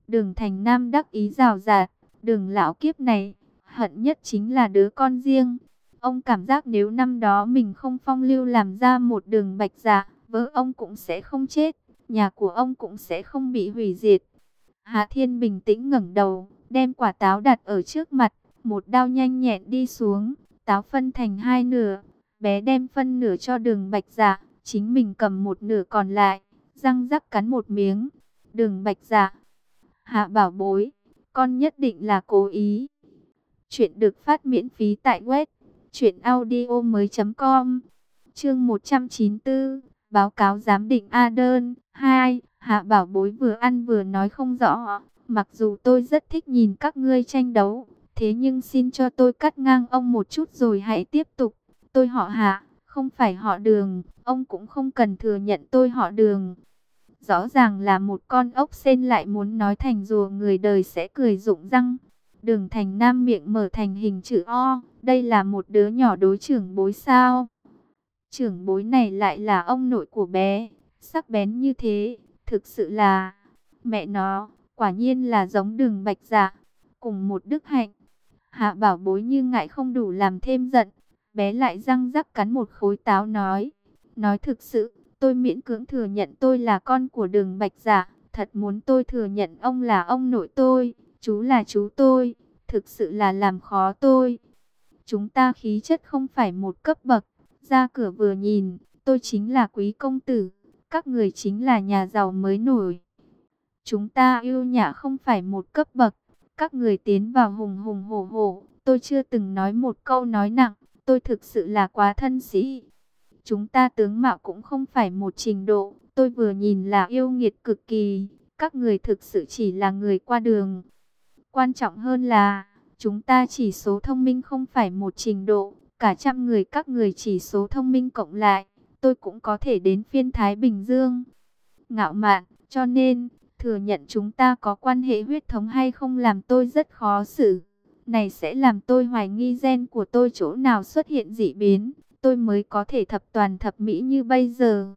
Đường Thành Nam đắc ý rào rạt, Đường lão kiếp này, hận nhất chính là đứa con riêng. Ông cảm giác nếu năm đó mình không phong lưu làm ra một Đường Bạch Dạ, vợ ông cũng sẽ không chết, nhà của ông cũng sẽ không bị hủy diệt. Hạ Thiên bình tĩnh ngẩng đầu, đem quả táo đặt ở trước mặt, một đao nhanh nhẹn đi xuống, táo phân thành hai nửa, bé đem phân nửa cho Đường Bạch Dạ, chính mình cầm một nửa còn lại, răng rắc cắn một miếng. Đường Bạch Dạ, Hạ bảo bối, con nhất định là cố ý. Chuyện được phát miễn phí tại web truyệnaudiomoi.com. Chương 194, báo cáo giám định A đơn 2. Hạ bảo bối vừa ăn vừa nói không rõ, mặc dù tôi rất thích nhìn các ngươi tranh đấu, thế nhưng xin cho tôi cắt ngang ông một chút rồi hãy tiếp tục. Tôi họ Hạ, không phải họ Đường, ông cũng không cần thừa nhận tôi họ Đường. Rõ ràng là một con ốc sên lại muốn nói thành rùa, người đời sẽ cười rụng răng. Đường Thành Nam miệng mở thành hình chữ O, đây là một đứa nhỏ đối trưởng bối sao? Trưởng bối này lại là ông nội của bé, sắc bén như thế, thực sự là, mẹ nó, quả nhiên là giống Đường Bạch Dạ, cùng một đức hạnh. Hạ bảo bối như ngại không đủ làm thêm giận, bé lại răng rắc cắn một khối táo nói thực sự, tôi miễn cưỡng thừa nhận tôi là con của Đường Bạch Dạ, thật muốn tôi thừa nhận ông là ông nội tôi, chú là chú tôi, thực sự là làm khó tôi. Chúng ta khí chất không phải một cấp bậc, ra cửa vừa nhìn, tôi chính là quý công tử, các người chính là nhà giàu mới nổi. Chúng ta yêu nhã không phải một cấp bậc, các người tiến vào hùng hùng hổ hổ, tôi chưa từng nói một câu nói nặng, tôi thực sự là quá thân sĩ. Chúng ta tướng mạo cũng không phải một trình độ, tôi vừa nhìn là yêu nghiệt cực kỳ, các người thực sự chỉ là người qua đường. Quan trọng hơn là, chúng ta chỉ số thông minh không phải một trình độ, cả trăm người các người chỉ số thông minh cộng lại, tôi cũng có thể đến phiên Thái Bình Dương. Ngạo mạn, cho nên, thừa nhận chúng ta có quan hệ huyết thống hay không làm tôi rất khó xử. Này sẽ làm tôi hoài nghi gen của tôi chỗ nào xuất hiện dị biến, tôi mới có thể thập toàn thập mỹ như bây giờ.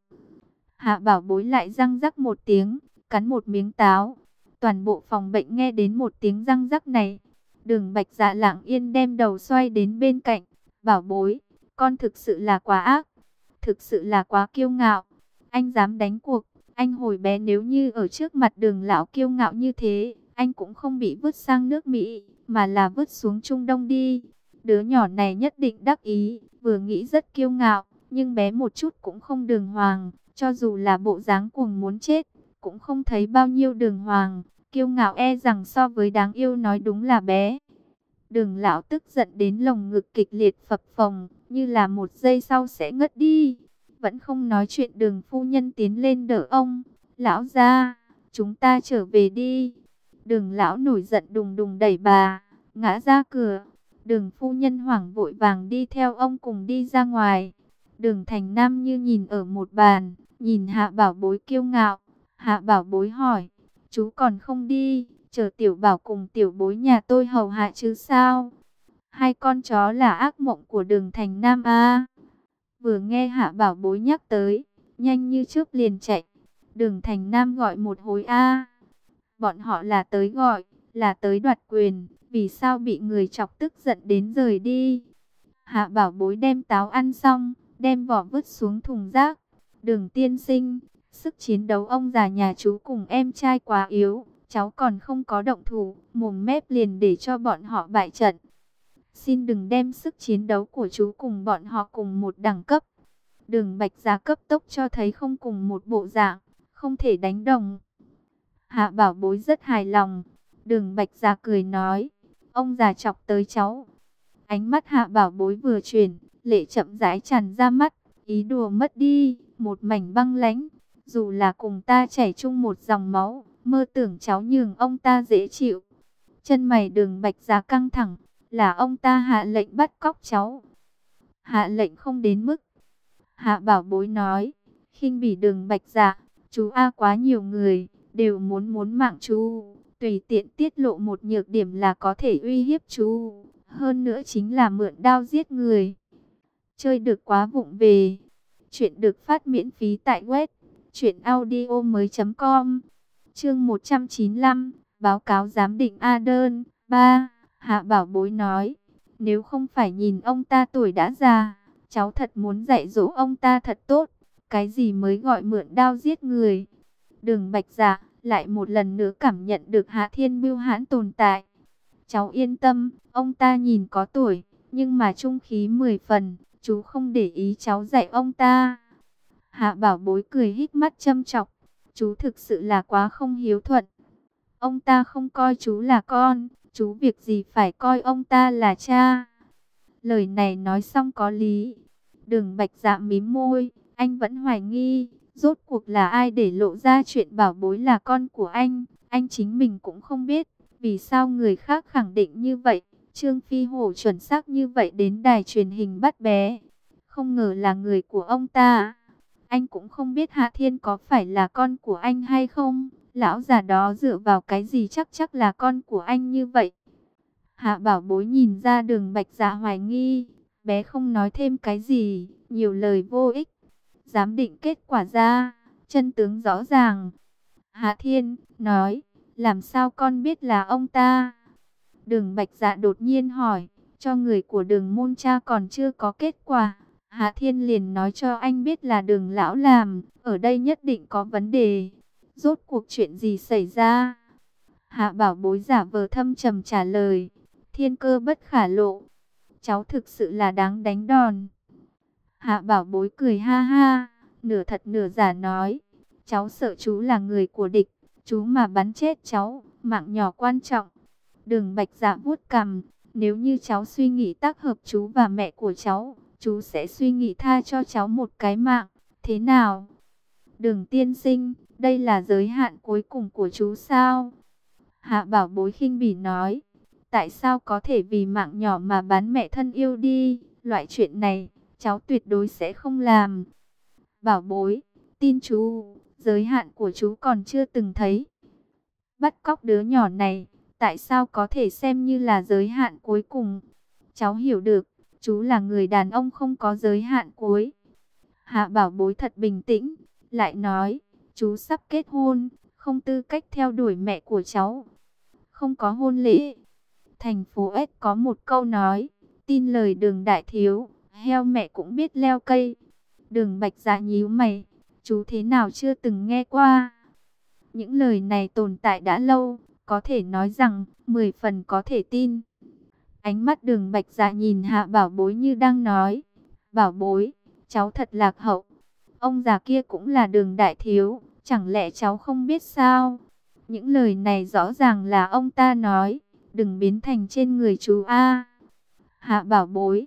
Hạ bảo bối lại răng rắc một tiếng, cắn một miếng táo. Toàn bộ phòng bệnh nghe đến một tiếng răng rắc này. Đường Bạch Dạ lặng yên đem đầu xoay đến bên cạnh. Bảo bối, con thực sự là quá ác, thực sự là quá kiêu ngạo. Anh dám đánh cuộc, anh hồi bé nếu như ở trước mặt Đường lão kiêu ngạo như thế, anh cũng không bị vứt sang nước Mỹ, mà là vứt xuống Trung Đông đi. Đứa nhỏ này nhất định đắc ý, vừa nghĩ rất kiêu ngạo, nhưng bé một chút cũng không đường hoàng, cho dù là bộ dáng cuồng muốn chết, cũng không thấy bao nhiêu đường hoàng, kiêu ngạo e rằng so với đáng yêu nói đúng là bé. Đường lão tức giận đến lồng ngực kịch liệt phập phồng, như là một giây sau sẽ ngất đi. Vẫn không nói chuyện, Đường phu nhân tiến lên đỡ ông. Lão gia, chúng ta trở về đi. Đường lão nổi giận đùng đùng đẩy bà, ngã ra cửa. Đường phu nhân hoảng vội vàng đi theo ông cùng đi ra ngoài. Đường Thành Nam như nhìn ở một bàn, nhìn Hạ bảo bối kiêu ngạo. Hạ bảo bối hỏi, chú còn không đi, chờ tiểu bảo cùng tiểu bối nhà tôi hầu hạ chứ sao? Hai con chó là ác mộng của Đường Thành Nam à? Vừa nghe Hạ bảo bối nhắc tới, nhanh như chớp liền chạy. Đường Thành Nam gọi một hồi a. Bọn họ là tới gọi, là tới đoạt quyền, vì sao bị người chọc tức giận đến rời đi? Hạ bảo bối đem táo ăn xong, đem vỏ vứt xuống thùng rác. Đường tiên sinh, sức chiến đấu ông già nhà chú cùng em trai quá yếu, cháu còn không có động thủ, mồm mép liền để cho bọn họ bại trận. Xin đừng đem sức chiến đấu của chú cùng bọn họ cùng một đẳng cấp. Đường Bạch Dạ cấp tốc cho thấy không cùng một bộ dạng, không thể đánh đồng. Hạ bảo bối rất hài lòng. Đường Bạch Dạ cười nói, ông già chọc tới cháu. Ánh mắt Hạ bảo bối vừa chuyển, lệ chậm rãi tràn ra mắt, ý đùa mất đi, một mảnh băng lãnh. Dù là cùng ta chảy chung một dòng máu, mơ tưởng cháu nhường ông ta dễ chịu. Chân mày Đường Bạch Dạ căng thẳng, là ông ta hạ lệnh bắt cóc cháu. Hạ lệnh không đến mức. Hạ bảo bối nói, khinh bỉ Đường Bạch Dạ, chú A quá nhiều người, đều muốn mạng chú, tùy tiện tiết lộ một nhược điểm là có thể uy hiếp chú, hơn nữa chính là mượn đao giết người. Chơi được quá vụng về. Chuyện được phát miễn phí tại web truyệnaudiomoi.com. Chương 195, Báo cáo giám định A đơn. 3. Hạ Bảo Bối nói, nếu không phải nhìn ông ta tuổi đã già, cháu thật muốn dạy dỗ ông ta thật tốt. Cái gì mới gọi mượn đao giết người? Đường Bạch Dạ lại một lần nữa cảm nhận được Hạ Thiên bưu hãn tồn tại. Cháu yên tâm, ông ta nhìn có tuổi, nhưng mà trung khí 10 phần, chú không để ý cháu dạy ông ta. Hạ Bảo Bối cười híp mắt châm chọc, chú thực sự là quá không hiếu thuận. Ông ta không coi chú là con, chú việc gì phải coi ông ta là cha. Lời này nói xong có lý. Đường Bạch Dạ mím môi, anh vẫn hoài nghi, rốt cuộc là ai để lộ ra chuyện Bảo Bối là con của anh chính mình cũng không biết. Vì sao người khác khẳng định như vậy, Trương Phi Hổ chuẩn xác như vậy đến đài truyền hình bắt bé. Không ngờ là người của ông ta. Anh cũng không biết Hạ Thiên có phải là con của anh hay không. Lão già đó dựa vào cái gì chắc là con của anh như vậy. Hạ Bảo Bối nhìn ra Đường Bạch Dạ hoài nghi. Bé không nói thêm cái gì, nhiều lời vô ích. Giám định kết quả ra, chân tướng rõ ràng. Hạ Thiên nói, làm sao con biết là ông ta? Đường Bạch Dạ đột nhiên hỏi, cho người của Đường môn cha còn chưa có kết quả. Hạ Thiên liền nói cho anh biết là Đường lão làm, ở đây nhất định có vấn đề. Rốt cuộc chuyện gì xảy ra? Hạ Bảo Bối giả vờ thâm trầm trả lời, thiên cơ bất khả lộ. Cháu thực sự là đáng đánh đòn. Hạ Bảo Bối cười ha ha, nửa thật nửa giả nói, cháu sợ chú là người của địch, chú mà bắn chết cháu, mạng nhỏ quan trọng. Đường Bạch Dạ vuốt cằm, nếu như cháu suy nghĩ tác hợp chú và mẹ của cháu, chú sẽ suy nghĩ tha cho cháu một cái mạng, thế nào? Đường tiên sinh, đây là giới hạn cuối cùng của chú sao? Hạ Bảo Bối khinh bỉ nói, tại sao có thể vì mạng nhỏ mà bán mẹ thân yêu đi, loại chuyện này, cháu tuyệt đối sẽ không làm. Bảo Bối, tin chú, giới hạn của chú còn chưa từng thấy. Bắt cóc đứa nhỏ này, tại sao có thể xem như là giới hạn cuối cùng? Cháu hiểu được, chú là người đàn ông không có giới hạn cuối. Hạ Bảo Bối thật bình tĩnh, lại nói, chú sắp kết hôn, không tư cách theo đuổi mẹ của cháu. Không có hôn lễ. Thành phố S có một câu nói, tin lời Đường đại thiếu, heo mẹ cũng biết leo cây. Đường Bạch Dạ nhíu mày, chú thế nào chưa từng nghe qua? Những lời này tồn tại đã lâu, có thể nói rằng 10 phần có thể tin. Ánh mắt Đường Bạch Dạ nhìn Hạ Bảo Bối như đang nói, Bảo Bối, cháu thật lạc hậu. Ông già kia cũng là Đường đại thiếu, chẳng lẽ cháu không biết sao? Những lời này rõ ràng là ông ta nói, đừng biến thành trên người chú A. Hạ Bảo Bối,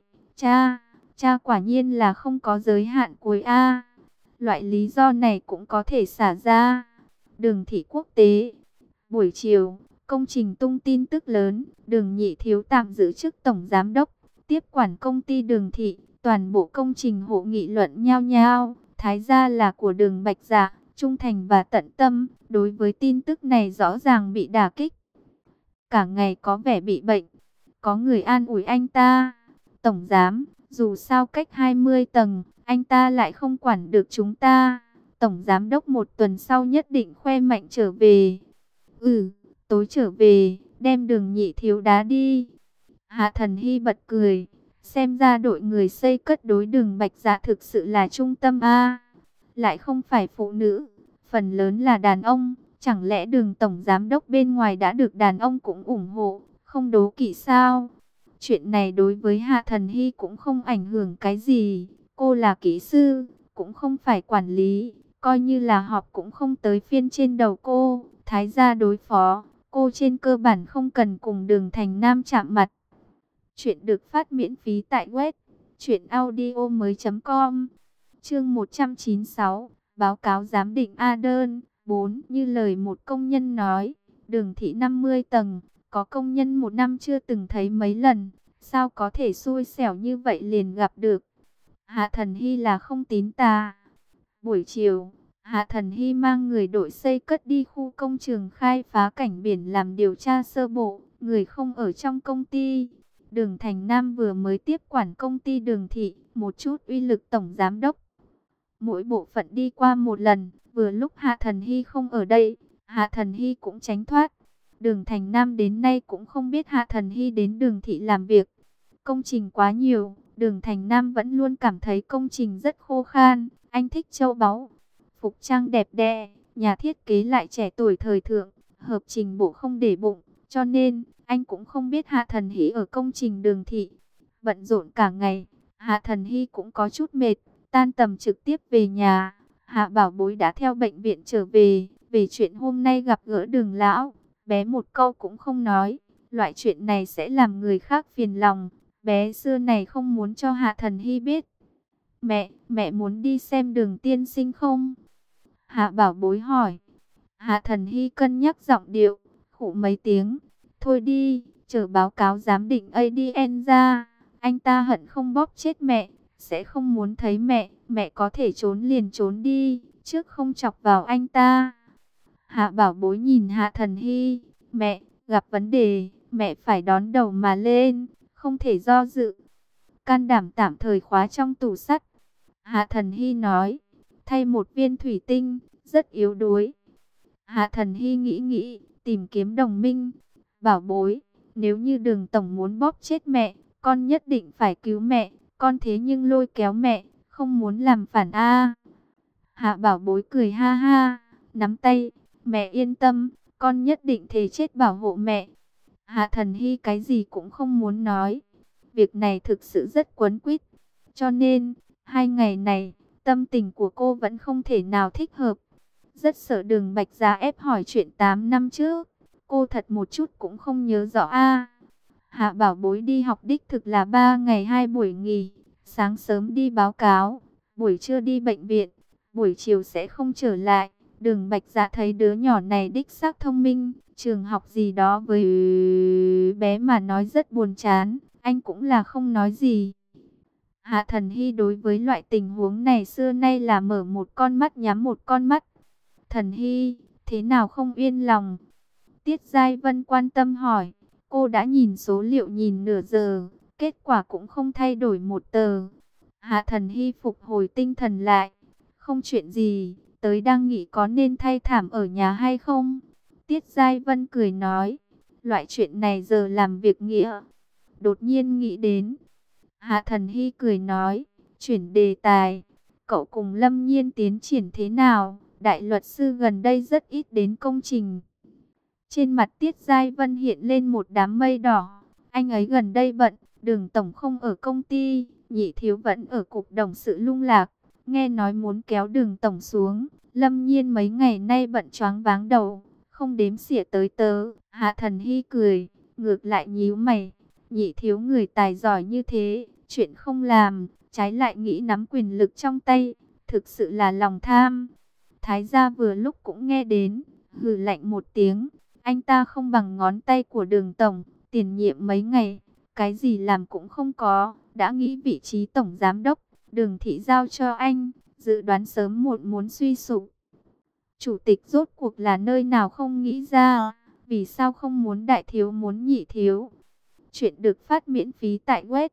cha quả nhiên là không có giới hạn cuối A. Loại lý do này cũng có thể xả ra. Đường thị quốc tế. Buổi chiều, công trình tung tin tức lớn, Đường nhị thiếu tạm giữ chức tổng giám đốc, tiếp quản công ty Đường thị, toàn bộ công trình hộ nghị luận nhao nhao, thái gia là của Đường Bạch Dạ, trung thành và tận tâm, đối với tin tức này rõ ràng bị đả kích. Cả ngày có vẻ bị bệnh, có người an ủi anh ta, tổng giám, dù sao cách 20 tầng, anh ta lại không quản được chúng ta. Tổng giám đốc một tuần sau nhất định khoe mạnh trở về. Tối trở về, đem Đường nhị thiếu đá đi. Hạ Thần Hy bật cười, xem ra đội người xây cất đối Đường Bạch Dạ thực sự là trung tâm A. Lại không phải phụ nữ, phần lớn là đàn ông. Chẳng lẽ Đường tổng giám đốc bên ngoài đã được đàn ông cũng ủng hộ, không đố kỵ sao? Chuyện này đối với Hạ Thần Hy cũng không ảnh hưởng cái gì. Cô là kỹ sư, cũng không phải quản lý. Coi như là họp cũng không tới phiên trên đầu cô. Thái gia đối phó, cô trên cơ bản không cần cùng Đường Thành Nam chạm mặt. Chuyện được phát miễn phí tại web truyệnaudiomoi.com. Chương 196, báo cáo giám định A đơn. 4. Như lời một công nhân nói, Đường thị 50 tầng, có công nhân một năm chưa từng thấy mấy lần, sao có thể xui xẻo như vậy liền gặp được. Hạ Thần Hy là không tín tà. Buổi chiều, Hạ Thần Hy mang người đội xây cất đi khu công trường khai phá cảnh biển làm điều tra sơ bộ, người không ở trong công ty. Đường Thành Nam vừa mới tiếp quản công ty Đường thị, một chút uy lực tổng giám đốc. Mỗi bộ phận đi qua một lần, vừa lúc Hạ Thần Hy không ở đây, Hạ Thần Hy cũng tránh thoát. Đường Thành Nam đến nay cũng không biết Hạ Thần Hy đến Đường thị làm việc. Công trình quá nhiều, Đường Thành Nam vẫn luôn cảm thấy công trình rất khô khan. Anh thích châu báu, phục trang đẹp đẽ, nhà thiết kế lại trẻ tuổi thời thượng, hợp trình bộ không để bụng, cho nên anh cũng không biết Hạ Thần Hy ở công trình Đường thị. Bận rộn cả ngày, Hạ Thần Hy cũng có chút mệt, tan tầm trực tiếp về nhà. Hạ Bảo Bối đã theo bệnh viện trở về, về chuyện hôm nay gặp gỡ Đường lão, bé một câu cũng không nói. Loại chuyện này sẽ làm người khác phiền lòng, bé xưa này không muốn cho Hạ Thần Hy biết. Mẹ muốn đi xem Đường tiên sinh không? Hạ Bảo Bối hỏi. Hạ Thần Hy cân nhắc giọng điệu, khụ mấy tiếng. Thôi đi, chờ báo cáo giám định ADN ra. Anh ta hận không bóp chết mẹ, sẽ không muốn thấy mẹ. Mẹ có thể trốn liền trốn đi, trước không chọc vào anh ta. Hạ Bảo Bối nhìn Hạ Thần Hy. Mẹ, gặp vấn đề, mẹ phải đón đầu mà lên, không thể do dự. Can đảm tạm thời khóa trong tủ sắt. Hạ Thần Hy nói, thay một viên thủy tinh, rất yếu đuối. Hạ Thần Hy nghĩ, tìm kiếm đồng minh. Bảo Bối, nếu như Đường tổng muốn bóp chết mẹ, con nhất định phải cứu mẹ. Con thế nhưng lôi kéo mẹ, không muốn làm phản a. Hạ Bảo Bối cười ha ha, nắm tay. Mẹ yên tâm, con nhất định thề chết bảo hộ mẹ. Hạ Thần Hy cái gì cũng không muốn nói. Việc này thực sự rất quấn quýt. Cho nên, 2 ngày này, tâm tình của cô vẫn không thể nào thích hợp. Rất sợ Đường Bạch Gia ép hỏi chuyện 8 năm trước. Cô thật một chút cũng không nhớ rõ a. Hạ Bảo Bối đi học đích thực là 3 ngày 2 buổi nghỉ. Sáng sớm đi báo cáo, buổi trưa đi bệnh viện, buổi chiều sẽ không trở lại. Đường Bạch Dạ thấy đứa nhỏ này đích xác thông minh, trường học gì đó với bé mà nói rất buồn chán, anh cũng là không nói gì. Hạ Thần Hy đối với loại tình huống này xưa nay là mở một con mắt nhắm một con mắt. Thần Hy, thế nào không yên lòng? Tiết Giai Vân quan tâm hỏi. Cô đã nhìn số liệu nhìn nửa giờ, kết quả cũng không thay đổi một tờ. Hạ Thần Hy phục hồi tinh thần lại. Không chuyện gì, tới đang nghĩ có nên thay thảm ở nhà hay không? Tiết Giai Vân cười nói. Loại chuyện này giờ làm việc nghĩa. Đột nhiên nghĩ đến. Hạ Thần Hy cười nói. Chuyển đề tài. Cậu cùng Lâm Nhiên tiến triển thế nào? Đại luật sư gần đây rất ít đến công trình. Trên mặt Tiết Giai Vân hiện lên một đám mây đỏ. Anh ấy gần đây bận, Đường tổng không ở công ty, Nhị thiếu vẫn ở cục đồng sự lung lạc. Nghe nói muốn kéo Đường tổng xuống. Lâm Nhiên mấy ngày nay bận choáng váng đầu, không đếm xỉa tới tớ. Hạ Thần Hy cười, ngược lại nhíu mày. Nhị thiếu người tài giỏi như thế, chuyện không làm, trái lại nghĩ nắm quyền lực trong tay, thực sự là lòng tham. Thái gia vừa lúc cũng nghe đến, hừ lạnh một tiếng. Anh ta không bằng ngón tay của Đường tổng, tiền nhiệm mấy ngày, cái gì làm cũng không có, đã nghĩ vị trí tổng giám đốc, Đường thị giao cho anh, dự đoán sớm muộn muốn suy sụp. Chủ tịch rốt cuộc là nơi nào không nghĩ ra, vì sao không muốn đại thiếu muốn nhị thiếu. Chuyện được phát miễn phí tại web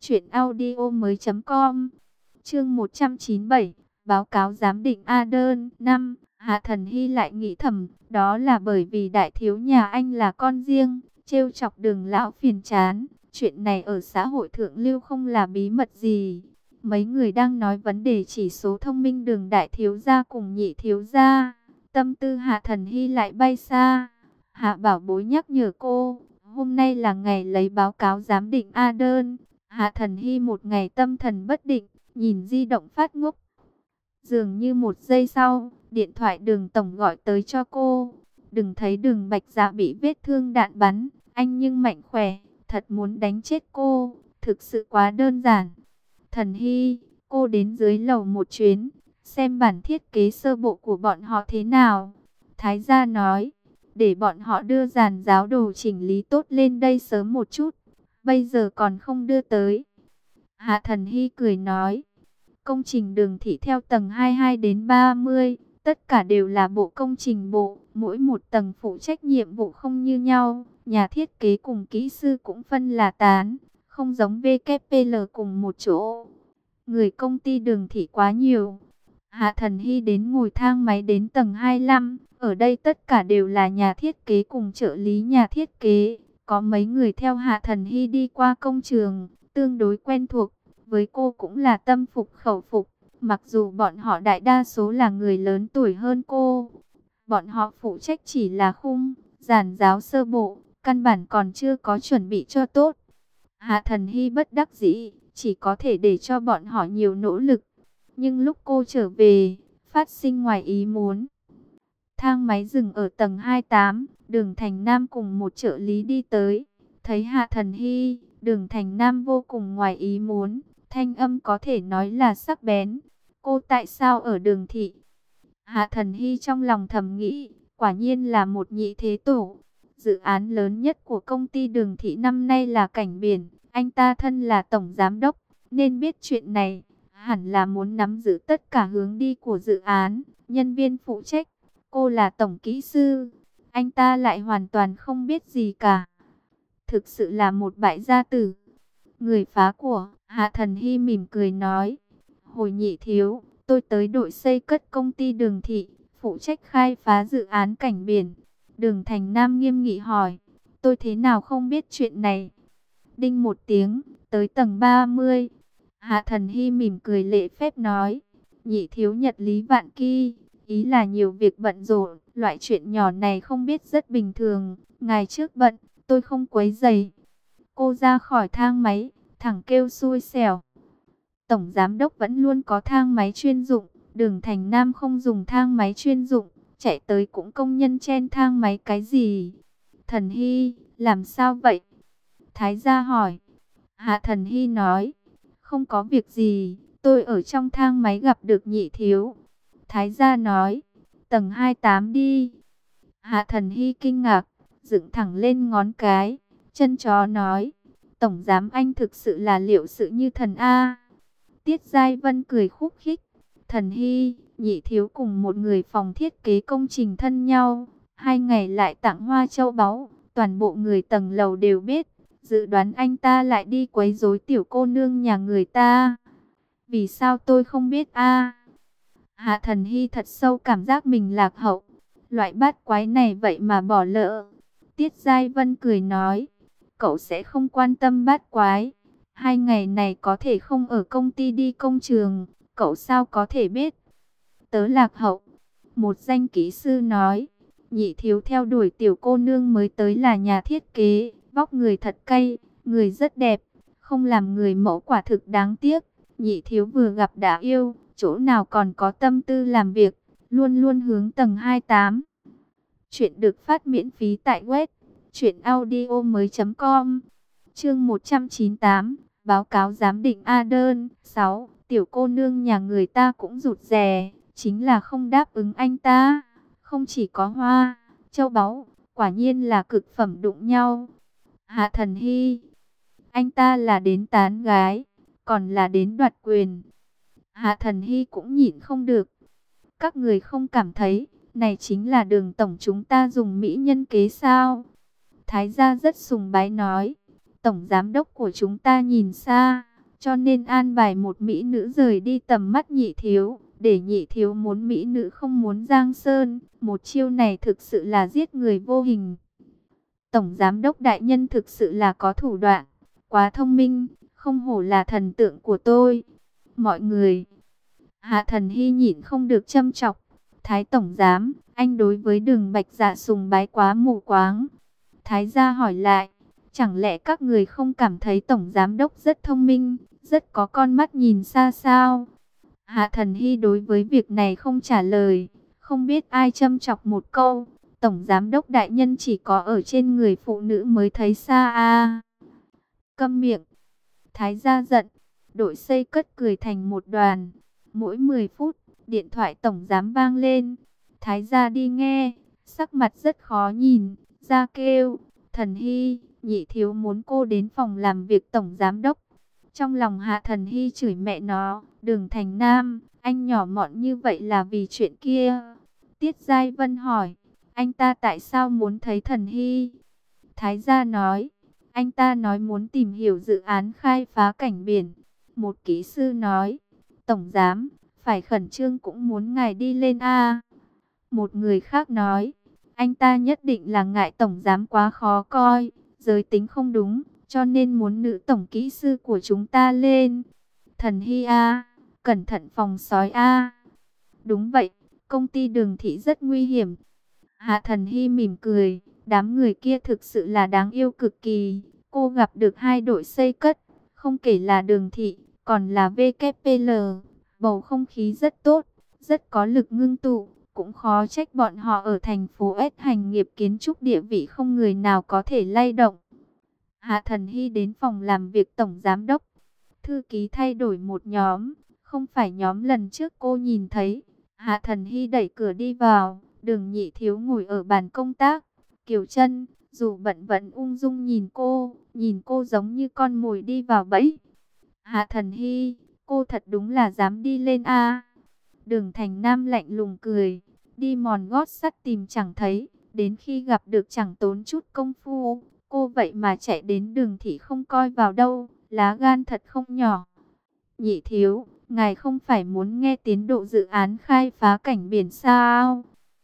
truyệnaudiomoi.com. Chương 197, báo cáo giám định A đơn 5. Hạ Thần Hy lại nghĩ thầm, đó là bởi vì đại thiếu nhà anh là con riêng, trêu chọc Đường lão phiền chán. Chuyện này ở xã hội thượng lưu không là bí mật gì. Mấy người đang nói vấn đề chỉ số thông minh Đường đại thiếu gia cùng nhị thiếu gia. Tâm tư Hạ Thần Hy lại bay xa. Hạ Bảo Bối nhắc nhở cô, hôm nay là ngày lấy báo cáo giám định A đơn. Hạ Thần Hy một ngày tâm thần bất định, nhìn di động phát ngốc. Dường như một giây sau, điện thoại Đường tổng gọi tới cho cô. Đừng thấy Đường Bạch Dạ bị vết thương đạn bắn, anh nhưng mạnh khỏe, thật muốn đánh chết cô, thực sự quá đơn giản. Thần Hy, cô đến dưới lầu một chuyến, xem bản thiết kế sơ bộ của bọn họ thế nào. Thái gia nói, để bọn họ đưa dàn giáo đồ chỉnh lý tốt lên đây sớm một chút, bây giờ còn không đưa tới. Hạ Thần Hy cười nói, công trình Đường thị theo tầng 22 đến 30, tất cả đều là bộ công trình bộ, mỗi một tầng phụ trách nhiệm vụ không như nhau, nhà thiết kế cùng kỹ sư cũng phân là tán, không giống VKPL cùng một chỗ. Người công ty Đường thị quá nhiều, Hạ Thần Hy đến ngồi thang máy đến tầng 25. Ở đây tất cả đều là nhà thiết kế cùng trợ lý nhà thiết kế. Có mấy người theo Hạ Thần Hy đi qua công trường, tương đối quen thuộc. Với cô cũng là tâm phục khẩu phục. Mặc dù bọn họ đại đa số là người lớn tuổi hơn cô. Bọn họ phụ trách chỉ là khung, giản giáo sơ bộ, căn bản còn chưa có chuẩn bị cho tốt. Hạ Thần Hy bất đắc dĩ, chỉ có thể để cho bọn họ nhiều nỗ lực. Nhưng lúc cô trở về, phát sinh ngoài ý muốn. Thang máy dừng ở tầng 28, Đường Thành Nam cùng một trợ lý đi tới. Thấy Hạ Thần Hy, Đường Thành Nam vô cùng ngoài ý muốn, thanh âm có thể nói là sắc bén. Cô tại sao ở Đường thị? Hạ Thần Hy trong lòng thầm nghĩ, quả nhiên là một nhị thế tổ. Dự án lớn nhất của công ty Đường thị năm nay là cảnh biển. Anh ta thân là tổng giám đốc, nên biết chuyện này. Hẳn là muốn nắm giữ tất cả hướng đi của dự án, nhân viên phụ trách. Cô là tổng kỹ sư, anh ta lại hoàn toàn không biết gì cả. Thực sự là một bại gia tử. Người phá của, Hạ Thần Hy mỉm cười nói. Hồi nhị thiếu, tôi tới đội xây cất công ty Đường thị, phụ trách khai phá dự án cảnh biển. Đường Thành Nam nghiêm nghị hỏi, tôi thế nào không biết chuyện này? Đinh một tiếng, tới tầng 30. Hạ Thần Hy mỉm cười lễ phép nói, nhị thiếu nhật lý vạn kỳ, ý là nhiều việc bận rộn, loại chuyện nhỏ này không biết rất bình thường, ngày trước bận, tôi không quấy rầy. Cô ra khỏi thang máy, thẳng kêu xui xẻo. Tổng giám đốc vẫn luôn có thang máy chuyên dụng, Đường Thành Nam không dùng thang máy chuyên dụng, chạy tới cũng công nhân chen thang máy cái gì? Thần Hy, làm sao vậy? Thái gia hỏi. Hạ Thần Hy nói, không có việc gì, tôi ở trong thang máy gặp được nhị thiếu. Thái gia nói, tầng 28 đi. Hạ Thần Hy kinh ngạc, dựng thẳng lên ngón cái, chân chó nói, tổng giám anh thực sự là liệu sự như thần A. Tiết Giai Vân cười khúc khích, Thần Hy, nhị thiếu cùng một người phòng thiết kế công trình thân nhau, 2 ngày lại tặng hoa châu báu, toàn bộ người tầng lầu đều biết. Dự đoán anh ta lại đi quấy rối tiểu cô nương nhà người ta. Vì sao tôi không biết a? Hạ Thần Hy thật sâu cảm giác mình lạc hậu. Loại bát quái này vậy mà bỏ lỡ. Tiết Giai Vân cười nói, cậu sẽ không quan tâm bát quái. 2 ngày này có thể không ở công ty đi công trường, cậu sao có thể biết? Tớ lạc hậu. Một danh kỹ sư nói, nhị thiếu theo đuổi tiểu cô nương mới tới là nhà thiết kế. Vóc người thật cay, người rất đẹp, không làm người mẫu quả thực đáng tiếc. Nhị thiếu vừa gặp đã yêu, chỗ nào còn có tâm tư làm việc, luôn luôn hướng tầng 28. Chuyện được phát miễn phí tại web truyệnaudiomoi.com. Chương 198, báo cáo giám định A đơn. 6. Tiểu cô nương nhà người ta cũng rụt rè, chính là không đáp ứng anh ta. Không chỉ có hoa, châu báu, quả nhiên là cực phẩm đụng nhau. Hạ Thần Hy, anh ta là đến tán gái, còn là đến đoạt quyền. Hạ Thần Hy cũng nhịn không được. Các người không cảm thấy, này chính là Đường tổng chúng ta dùng mỹ nhân kế sao? Thái gia rất sùng bái nói, tổng giám đốc của chúng ta nhìn xa, cho nên an bài một mỹ nữ rời đi tầm mắt nhị thiếu, để nhị thiếu muốn mỹ nữ không muốn giang sơn. Một chiêu này thực sự là giết người vô hình. Tổng giám đốc đại nhân thực sự là có thủ đoạn, quá thông minh, không hổ là thần tượng của tôi. Mọi người, Hạ Thần Hy nhịn không được châm chọc, Thái tổng giám, anh đối với Đường Bạch Dạ sùng bái quá mù quáng. Thái gia hỏi lại, chẳng lẽ các người không cảm thấy tổng giám đốc rất thông minh, rất có con mắt nhìn xa sao? Hạ Thần Hy đối với việc này không trả lời, không biết ai châm chọc một câu. Tổng giám đốc đại nhân chỉ có ở trên người phụ nữ mới thấy xa a. Câm miệng. Thái gia giận, đội xây cất cười thành một đoàn. Mỗi 10 phút, điện thoại tổng giám vang lên. Thái gia đi nghe, sắc mặt rất khó nhìn, ra kêu, Thần Hy, nhị thiếu muốn cô đến phòng làm việc tổng giám đốc. Trong lòng Hạ Thần Hy chửi mẹ nó, Đường Thành Nam, anh nhỏ mọn như vậy là vì chuyện kia. Tiết Giai Vân hỏi, anh ta tại sao muốn thấy Thần Hy? Thái gia nói, anh ta nói muốn tìm hiểu dự án khai phá cảnh biển. Một kỹ sư nói, tổng giám, phải khẩn trương cũng muốn ngài đi lên a. Một người khác nói, anh ta nhất định là ngại tổng giám quá khó coi, giới tính không đúng, cho nên muốn nữ tổng kỹ sư của chúng ta lên. Thần Hy a, cẩn thận phòng sói a. Đúng vậy, công ty Đường Thị rất nguy hiểm. Hạ Thần Hy mỉm cười, đám người kia thực sự là đáng yêu cực kỳ. Cô gặp được hai đội xây cất, không kể là Đường Thị, còn là VKPL. Bầu không khí rất tốt, rất có lực ngưng tụ, cũng khó trách bọn họ ở thành phố S hành nghiệp kiến trúc địa vị không người nào có thể lay động. Hạ Thần Hy đến phòng làm việc tổng giám đốc. Thư ký thay đổi một nhóm, không phải nhóm lần trước cô nhìn thấy. Hạ Thần Hy đẩy cửa đi vào, Đường Nhị Thiếu ngồi ở bàn công tác. Kiều Trân, dù bận vẫn ung dung nhìn cô giống như con mồi đi vào bẫy. Hạ Thần Hy, cô thật đúng là dám đi lên a. Đường Thành Nam lạnh lùng cười, đi mòn gót sắt tìm chẳng thấy, đến khi gặp được chẳng tốn chút công phu. Cô vậy mà chạy đến Đường Thị không coi vào đâu, lá gan thật không nhỏ. Nhị Thiếu, ngài không phải muốn nghe tiến độ dự án khai phá cảnh biển sao?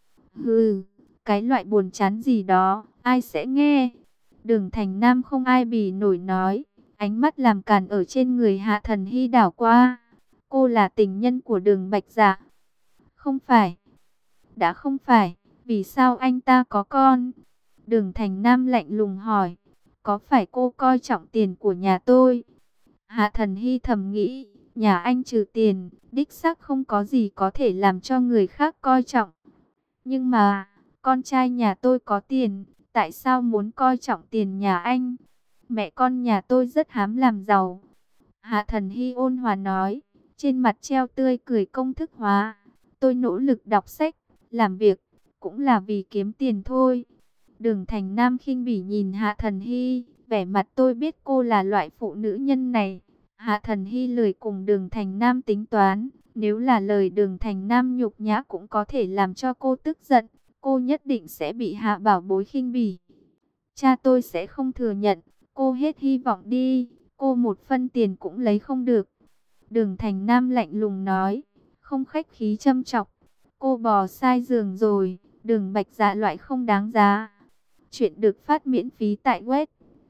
Hừ, cái loại buồn chán gì đó, ai sẽ nghe? Đường Thành Nam không ai bì nổi nói, ánh mắt làm càn ở trên người Hạ Thần Hy đảo qua. Cô là tình nhân của Đường Bạch Dạ. Không phải. Đã không phải, vì sao anh ta có con? Đường Thành Nam lạnh lùng hỏi, có phải cô coi trọng tiền của nhà tôi? Hạ Thần Hy thầm nghĩ, nhà anh trừ tiền, đích xác không có gì có thể làm cho người khác coi trọng. Nhưng mà, con trai nhà tôi có tiền, tại sao muốn coi trọng tiền nhà anh? Mẹ con nhà tôi rất hám làm giàu. Hạ Thần Hy ôn hòa nói, trên mặt treo tươi cười công thức hóa. Tôi nỗ lực đọc sách, làm việc, cũng là vì kiếm tiền thôi. Đường Thành Nam khinh bỉ nhìn Hạ Thần Hy, vẻ mặt tôi biết cô là loại phụ nữ nhân này. Hạ Thần Hy lười cùng Đường Thành Nam tính toán, nếu là lời Đường Thành Nam nhục nhã cũng có thể làm cho cô tức giận, cô nhất định sẽ bị Hạ Bảo Bối khinh bỉ. Cha tôi sẽ không thừa nhận, cô hết hy vọng đi, cô một phân tiền cũng lấy không được. Đường Thành Nam lạnh lùng nói, không khách khí châm chọc, cô bò sai giường rồi, Đường Bạch Dạ loại không đáng giá. Chuyện được phát miễn phí tại web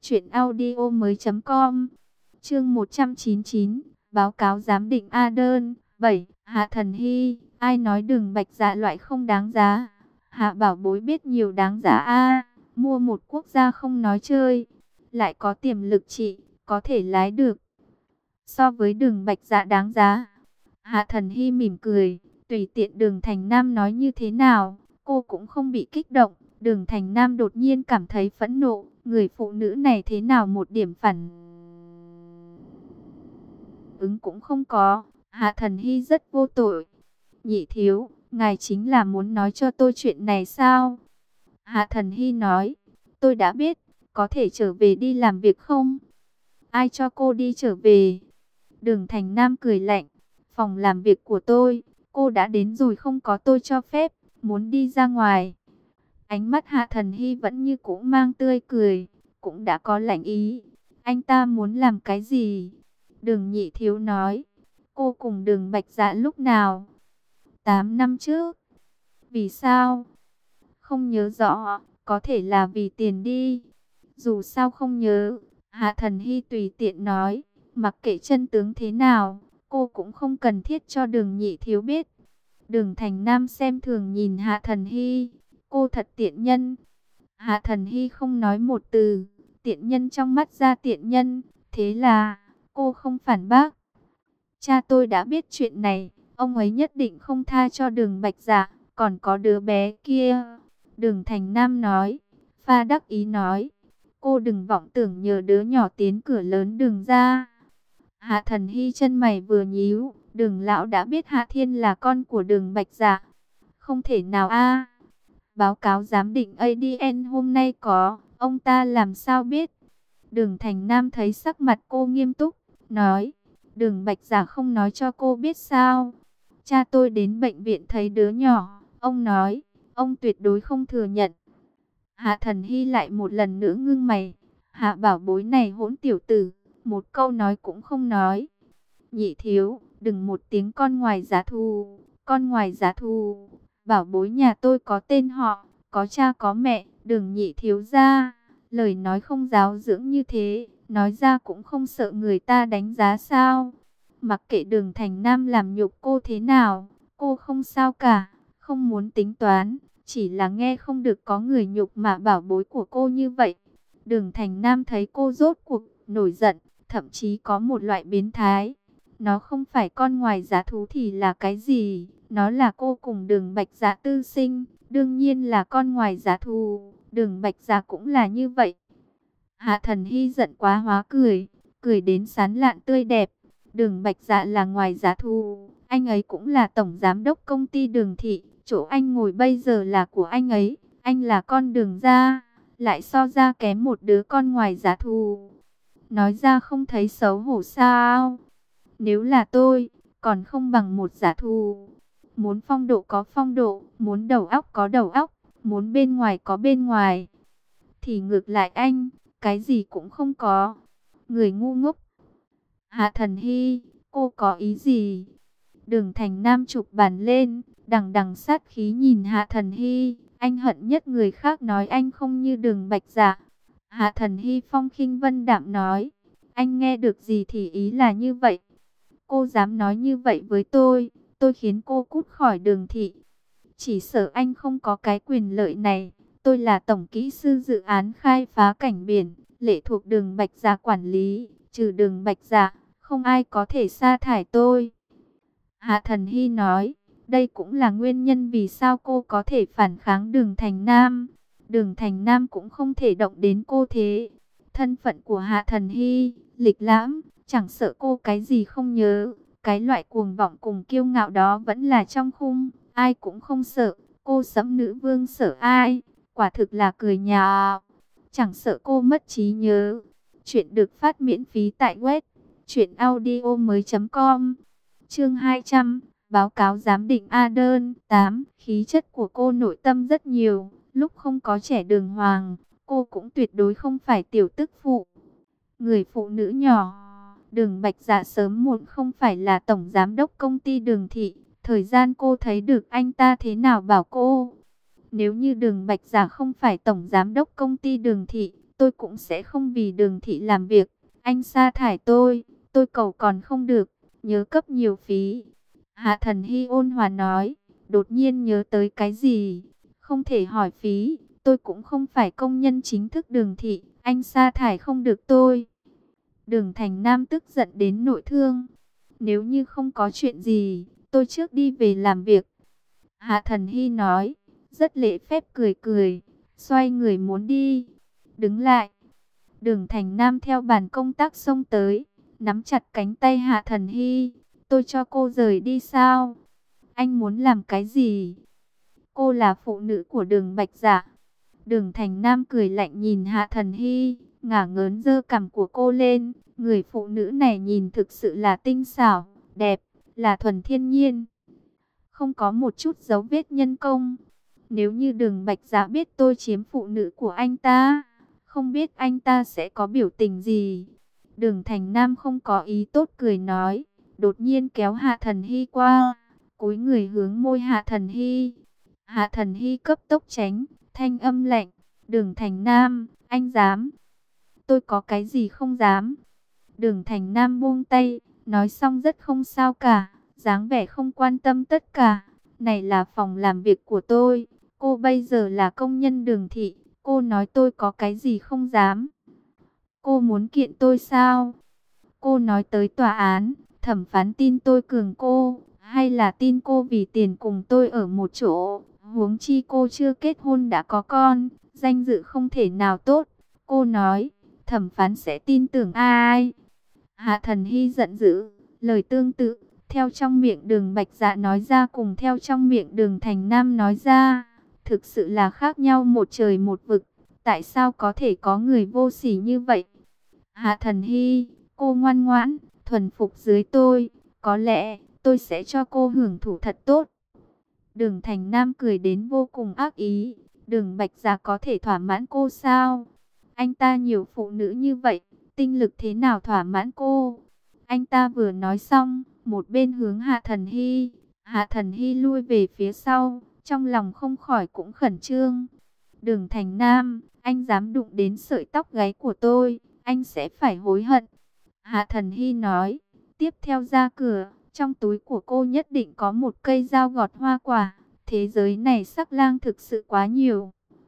truyệnaudiomoi.com. Chương 199, báo cáo giám định A đơn. 7. Hạ Thần Hy, ai nói Đường Bạch Dạ loại không đáng giá? Hạ Bảo Bối biết nhiều đáng giá a, mua một quốc gia không nói chơi, lại có tiềm lực trị, có thể lái được. So với Đường Bạch Dạ đáng giá. Hạ Thần Hy mỉm cười, tùy tiện Đường Thành Nam nói như thế nào, cô cũng không bị kích động. Đường Thành Nam đột nhiên cảm thấy phẫn nộ, người phụ nữ này thế nào một điểm phản ứng cũng không có. Hạ Thần Hy rất vô tội. Nhị Thiếu, ngài chính là muốn nói cho tôi chuyện này sao? Hạ Thần Hy nói, tôi đã biết, có thể trở về đi làm việc không? Ai cho cô đi trở về? Đường Thành Nam cười lạnh, phòng làm việc của tôi, cô đã đến rồi không có tôi cho phép, muốn đi ra ngoài. Ánh mắt Hạ Thần Hy vẫn như cũ mang tươi cười, cũng đã có lạnh ý. Anh ta muốn làm cái gì? Đường Nhị Thiếu nói, cô cùng Đường Bạch Dạ lúc nào? 8 năm trước. Vì sao? Không nhớ rõ, có thể là vì tiền đi. Dù sao không nhớ, Hạ Thần Hy tùy tiện nói, mặc kệ chân tướng thế nào, cô cũng không cần thiết cho Đường Nhị Thiếu biết. Đường Thành Nam xem thường nhìn Hạ Thần Hy, cô thật tiện nhân. Hạ Thần Hy không nói một từ, tiện nhân trong mắt ra tiện nhân, thế là cô không phản bác. Cha tôi đã biết chuyện này, ông ấy nhất định không tha cho Đường Bạch Dạ, còn có đứa bé kia. Đường Thành Nam nói, pha đắc ý nói, cô đừng vọng tưởng nhờ đứa nhỏ tiến cửa lớn Đường ra. Hạ Thần Hy chân mày vừa nhíu, Đường lão đã biết Hạ Thiên là con của Đường Bạch Dạ. Không thể nào a. Báo cáo giám định ADN hôm nay có, ông ta làm sao biết? Đường Thành Nam thấy sắc mặt cô nghiêm túc, nói, Đường Bạch Dạ không nói cho cô biết sao? Cha tôi đến bệnh viện thấy đứa nhỏ, ông nói, ông tuyệt đối không thừa nhận. Hạ Thần Hy lại một lần nữa ngưng mày, Hạ Bảo Bối này hỗn tiểu tử, một câu nói cũng không nói. Nhị Thiếu, Đừng một tiếng con ngoài giá thú, con ngoài giá thú. Bảo bối nhà tôi có tên họ, có cha có mẹ, Đường nhị thiếu gia. Lời nói không giáo dưỡng như thế, nói ra cũng không sợ người ta đánh giá sao. Mặc kệ Đường Thành Nam làm nhục cô thế nào, cô không sao cả, không muốn tính toán. Chỉ là nghe không được có người nhục mạ bảo bối của cô như vậy. Đường Thành Nam thấy cô rốt cuộc nổi giận, thậm chí có một loại biến thái. Nó không phải con ngoài giá thú thì là cái gì? Nó là cô cùng Đường Bạch Dạ tư sinh, đương nhiên là con ngoài giá thú. Đường Bạch Dạ cũng là như vậy. Hạ Thần Hy giận quá hóa cười, cười đến sán lạn tươi đẹp. Đường Bạch Dạ là ngoài giá thú, anh ấy cũng là tổng giám đốc công ty Đường thị, chỗ anh ngồi bây giờ là của anh ấy, anh là con Đường gia, lại so ra kém một đứa con ngoài giá thú. Nói ra không thấy xấu hổ sao? Nếu là tôi, còn không bằng một giả thù. Muốn phong độ có phong độ, muốn đầu óc có đầu óc, muốn bên ngoài có bên ngoài. Thì ngược lại anh, cái gì cũng không có. Người ngu ngốc. Hạ Thần Hy, cô có ý gì? Đường Thành Nam chụp bàn lên, đằng đằng sát khí nhìn Hạ Thần Hy. Anh hận nhất người khác nói anh không như Đường Bạch Dạ. Hạ Thần Hy phong khinh vân đạm nói. Anh nghe được gì thì ý là như vậy. Cô dám nói như vậy với tôi khiến cô cút khỏi Đường thị. Chỉ sợ anh không có cái quyền lợi này. Tôi là tổng kỹ sư dự án khai phá cảnh biển, lệ thuộc Đường Bạch Dạ quản lý. Trừ Đường Bạch Dạ, không ai có thể sa thải tôi. Hạ Thần Hy nói, đây cũng là nguyên nhân vì sao cô có thể phản kháng Đường Thành Nam. Đường Thành Nam cũng không thể động đến cô thế. Thân phận của Hạ Thần Hy, lịch lãm, chẳng sợ cô cái gì không nhớ. Cái loại cuồng vọng cùng kiêu ngạo đó vẫn là trong khung, ai cũng không sợ. Cô Sẫm Nữ Vương sợ ai? Quả thực là cười nhạo. Chẳng sợ cô mất trí nhớ. Chuyện được phát miễn phí tại web truyệnaudiomoi.com. Chương 200, báo cáo giám định A đơn 8. Khí chất của cô nội tâm rất nhiều, lúc không có trẻ đường hoàng, cô cũng tuyệt đối không phải tiểu tức phụ. Người phụ nữ nhỏ, Đường Bạch Dạ sớm muộn không phải là tổng giám đốc công ty Đường thị, thời gian cô thấy được anh ta thế nào bảo cô. Nếu như Đường Bạch Dạ không phải tổng giám đốc công ty Đường thị, tôi cũng sẽ không vì Đường thị làm việc. Anh sa thải tôi cầu còn không được, nhớ cấp nhiều phí. Hạ Thần Hy ôn hòa nói, đột nhiên nhớ tới cái gì, không thể hỏi phí, tôi cũng không phải công nhân chính thức Đường thị, anh sa thải không được tôi. Đường Thành Nam tức giận đến nội thương, nếu như không có chuyện gì, tôi trước đi về làm việc. Hạ Thần Hy nói, rất lễ phép cười cười, xoay người muốn đi, đứng lại. Đường Thành Nam theo bàn công tác xông tới, nắm chặt cánh tay Hạ Thần Hy. Tôi cho cô rời đi sao? Anh muốn làm cái gì? Cô là phụ nữ của Đường Bạch Dạ. Đường Thành Nam cười lạnh nhìn Hạ Thần Hy, ngả ngớn giơ cằm của cô lên. Người phụ nữ này nhìn thực sự là tinh xảo, đẹp, là thuần thiên nhiên. Không có một chút dấu vết nhân công. Nếu như Đường Bạch Dạ biết tôi chiếm phụ nữ của anh ta, không biết anh ta sẽ có biểu tình gì. Đường Thành Nam không có ý tốt cười nói, đột nhiên kéo Hạ Thần Hy qua, cúi người hướng môi Hạ Thần Hy. Hạ Thần Hy cấp tốc tránh, thanh âm lạnh, Đường Thành Nam, anh dám? Tôi có cái gì không dám? Đường Thành Nam buông tay, nói xong rất không sao cả, dáng vẻ không quan tâm tất cả. Này là phòng làm việc của tôi, cô bây giờ là công nhân Đường thị, cô nói tôi có cái gì không dám? Cô muốn kiện tôi sao? Cô nói tới tòa án, thẩm phán tin tôi cường cô, hay là tin cô vì tiền cùng tôi ở một chỗ? Huống chi cô chưa kết hôn đã có con, danh dự không thể nào tốt. Cô nói, thẩm phán sẽ tin tưởng ai? Hạ Thần Hy giận dữ, lời tương tự, theo trong miệng Đường Bạch Dạ nói ra cùng theo trong miệng Đường Thành Nam nói ra, thực sự là khác nhau một trời một vực. Tại sao có thể có người vô sỉ như vậy? Hạ Thần Hy, cô ngoan ngoãn, thuần phục dưới tôi, có lẽ tôi sẽ cho cô hưởng thụ thật tốt. Đường Thành Nam cười đến vô cùng ác ý, Đường Bạch Dạ có thể thỏa mãn cô sao? Anh ta nhiều phụ nữ như vậy, tinh lực thế nào thỏa mãn cô? Anh ta vừa nói xong, một bên hướng Hạ Thần Hy. Hạ Thần Hy lui về phía sau, trong lòng không khỏi cũng khẩn trương. Đường Thành Nam, anh dám đụng đến sợi tóc gáy của tôi, anh sẽ phải hối hận. Hạ Thần Hy nói, tiếp theo ra cửa, trong túi của cô nhất định có một cây dao gọt hoa quả. Thế giới này sắc lang thực sự quá nhiều.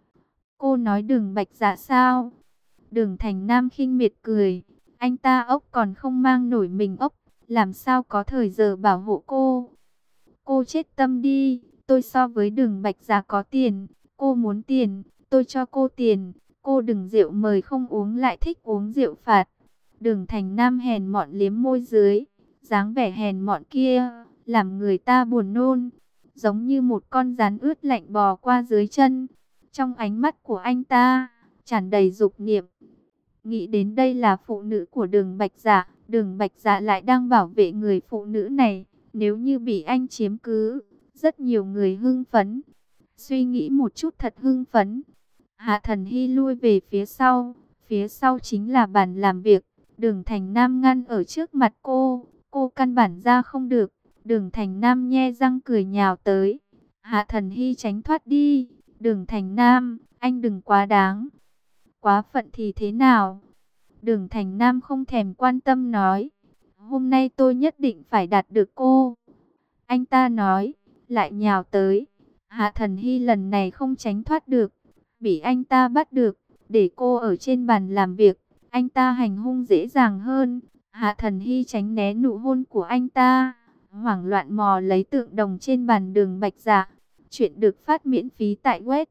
Cô nói Đường Bạch Dạ sao? Đường Thành Nam khinh miệt cười, anh ta ốc còn không mang nổi mình ốc, làm sao có thời giờ bảo hộ cô. Cô chết tâm đi, tôi so với Đường Bạch Dạ có tiền, cô muốn tiền, tôi cho cô tiền, cô đừng rượu mời không uống lại thích uống rượu phạt. Đường Thành Nam hèn mọn liếm môi dưới, dáng vẻ hèn mọn kia, làm người ta buồn nôn, giống như một con rắn ướt lạnh bò qua dưới chân. Trong ánh mắt của anh ta, tràn đầy dục niệm. Nghĩ đến đây là phụ nữ của Đường Bạch Dạ, Đường Bạch Dạ lại đang bảo vệ người phụ nữ này, nếu như bị anh chiếm cứ, rất nhiều người hưng phấn. Suy nghĩ một chút thật hưng phấn. Hạ Thần Hy lui về phía sau chính là bàn làm việc. Đường Thành Nam ngăn ở trước mặt cô căn bản ra không được. Đường Thành Nam nhe răng cười nhào tới. Hạ Thần Hy tránh thoát đi. Đường Thành Nam, anh đừng quá đáng. Quá phận thì thế nào? Đường Thành Nam không thèm quan tâm nói. Hôm nay tôi nhất định phải đạt được cô. Anh ta nói, lại nhào tới. Hạ Thần Hy lần này không tránh thoát được, bị anh ta bắt được, để cô ở trên bàn làm việc. Anh ta hành hung dễ dàng hơn. Hạ Thần Hy tránh né nụ hôn của anh ta, hoảng loạn mò lấy tượng đồng trên bàn Đường Bạch Dạ. Chuyện được phát miễn phí tại web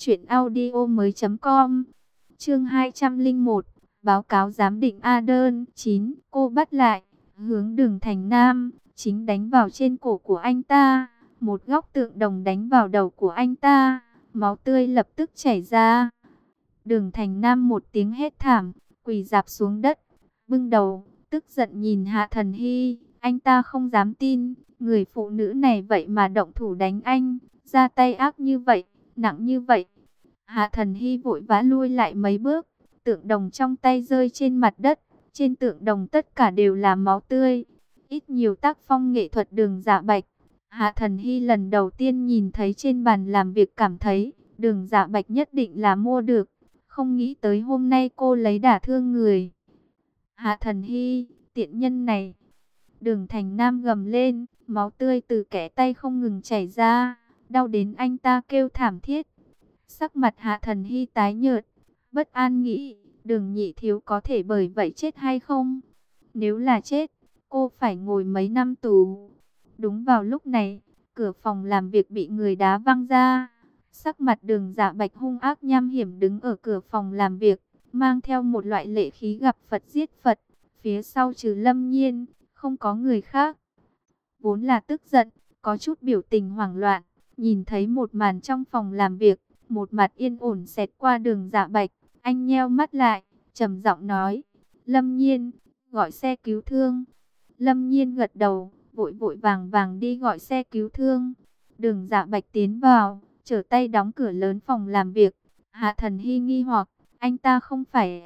truyệnaudiomoi.com. Chương 201, báo cáo giám định A đơn 9. Cô bắt lại, hướng Đường Thành Nam, chính đánh vào trên cổ của anh ta. Một góc tượng đồng đánh vào đầu của anh ta, máu tươi lập tức chảy ra. Đường Thành Nam một tiếng hét thảm, quỳ rạp xuống đất, bưng đầu, tức giận nhìn Hạ Thần Hy. Anh ta không dám tin, người phụ nữ này vậy mà động thủ đánh anh, ra tay ác như vậy, nặng như vậy. Hạ Thần Hy vội vã lui lại mấy bước, tượng đồng trong tay rơi trên mặt đất. Trên tượng đồng tất cả đều là máu tươi. Ít nhiều tác phong nghệ thuật Đường Dạ Bạch. Hạ Thần Hy lần đầu tiên nhìn thấy trên bàn làm việc cảm thấy Đường Dạ Bạch nhất định là mua được. Không nghĩ tới hôm nay cô lấy đả thương người. Hạ Thần Hy, tiện nhân này. Đường Thành Nam gầm lên, máu tươi từ kẽ tay không ngừng chảy ra, đau đến anh ta kêu thảm thiết. Sắc mặt Hạ Thần Hy tái nhợt, bất an nghĩ, Đường nhị thiếu có thể bởi vậy chết hay không? Nếu là chết, cô phải ngồi mấy năm tù. Đúng vào lúc này, cửa phòng làm việc bị người đá văng ra. Sắc mặt Đường Dạ Bạch hung ác nham hiểm đứng ở cửa phòng làm việc, mang theo một loại lệ khí gặp Phật giết Phật. Phía sau trừ Lâm Nhiên, không có người khác. Vốn là tức giận, có chút biểu tình hoảng loạn, nhìn thấy một màn trong phòng làm việc, một mặt yên ổn xẹt qua Đường Dạ Bạch. Anh nheo mắt lại, trầm giọng nói, Lâm Nhiên, gọi xe cứu thương. Lâm Nhiên gật đầu, vội vội vàng vàng đi gọi xe cứu thương. Đường Dạ Bạch tiến vào, trở tay đóng cửa lớn phòng làm việc. Hạ Thần Hy nghi hoặc, anh ta không phải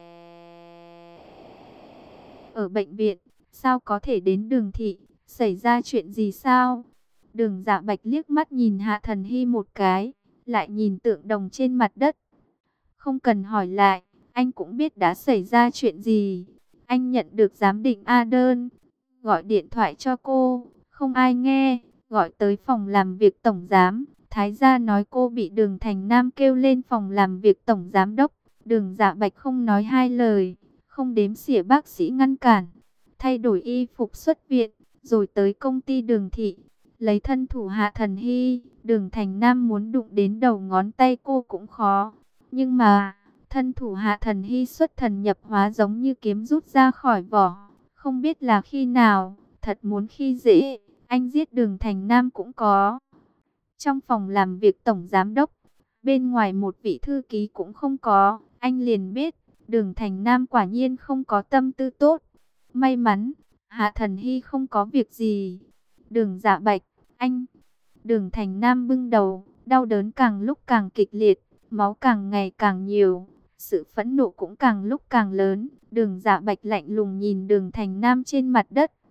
ở bệnh viện, sao có thể đến Đường thị, xảy ra chuyện gì sao? Đường Dạ Bạch liếc mắt nhìn Hạ Thần Hy một cái, lại nhìn tượng đồng trên mặt đất. Không cần hỏi lại, anh cũng biết đã xảy ra chuyện gì. Anh nhận được giám định A đơn, gọi điện thoại cho cô, không ai nghe, gọi tới phòng làm việc tổng giám. Thái gia nói cô bị Đường Thành Nam kêu lên phòng làm việc tổng giám đốc. Đường Dạ Bạch không nói hai lời, không đếm xỉa bác sĩ ngăn cản, thay đổi y phục xuất viện, rồi tới công ty Đường thị, lấy thân thủ Hạ Thần Hy. Đường Thành Nam muốn đụng đến đầu ngón tay cô cũng khó, nhưng mà thân thủ Hạ Thần Hy xuất thần nhập hóa giống như kiếm rút ra khỏi vỏ, không biết là khi nào, thật muốn khi dễ, anh giết Đường Thành Nam cũng có. Trong phòng làm việc tổng giám đốc, bên ngoài một vị thư ký cũng không có, anh liền biết, Đường Thành Nam quả nhiên không có tâm tư tốt. May mắn, Hạ Thần Hy không có việc gì. Đường Dạ Bạch, anh. Đường Thành Nam bưng đầu, đau đớn càng lúc càng kịch liệt, máu càng ngày càng nhiều, sự phẫn nộ cũng càng lúc càng lớn. Đường Dạ Bạch lạnh lùng nhìn Đường Thành Nam trên mặt đất.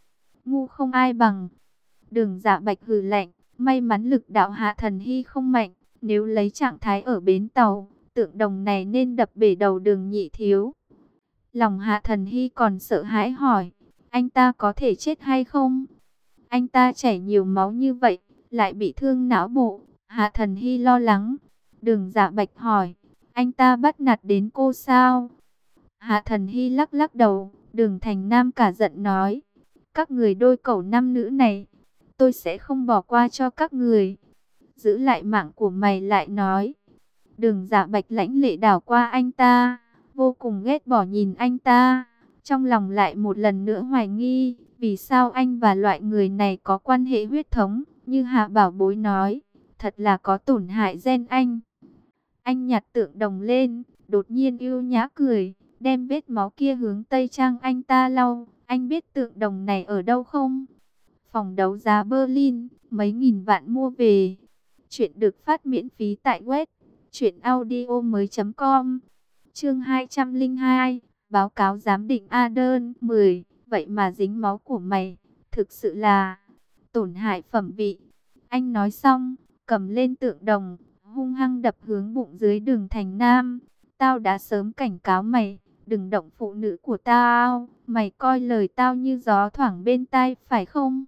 ngu không ai bằng. Đường Dạ Bạch hừ lạnh, may mắn lực đạo Hạ Thần Hy không mạnh, nếu lấy trạng thái ở bến tàu, tượng đồng này nên đập bể đầu Đường Nhị Thiếu. Lòng Hạ Thần Hy còn sợ hãi hỏi, anh ta có thể chết hay không? Anh ta chảy nhiều máu như vậy, lại bị thương não bộ. Hạ Thần Hy lo lắng. Đường Dạ Bạch hỏi, anh ta bắt nạt đến cô sao? Hạ Thần Hy lắc lắc đầu. Đường Thành Nam cả giận nói, các người đôi cẩu nam nữ này, tôi sẽ không bỏ qua cho các người. Giữ lại mạng của mày lại nói. Đường Dạ Bạch lãnh lệ đảo qua anh ta, vô cùng ghét bỏ nhìn anh ta. Trong lòng lại một lần nữa hoài nghi, vì sao anh và loại người này có quan hệ huyết thống, như Hạ Bảo Bối nói, thật là có tổn hại gen anh. Anh nhặt tượng đồng lên, đột nhiên ưu nhã cười, đem vết máu kia hướng Tây Trang anh ta lau. Anh biết tượng đồng này ở đâu không? Phòng đấu giá Berlin, mấy nghìn vạn mua về. Chuyện được phát miễn phí tại web truyệnaudiomoi.com. Chương 202, báo cáo giám định A đơn 10, vậy mà dính máu của mày, thực sự là tổn hại phẩm vị. Anh nói xong, cầm lên tượng đồng, hung hăng đập hướng bụng dưới Đường Thành Nam. Tao đã sớm cảnh cáo mày, đừng động phụ nữ của tao, mày coi lời tao như gió thoảng bên tai phải không?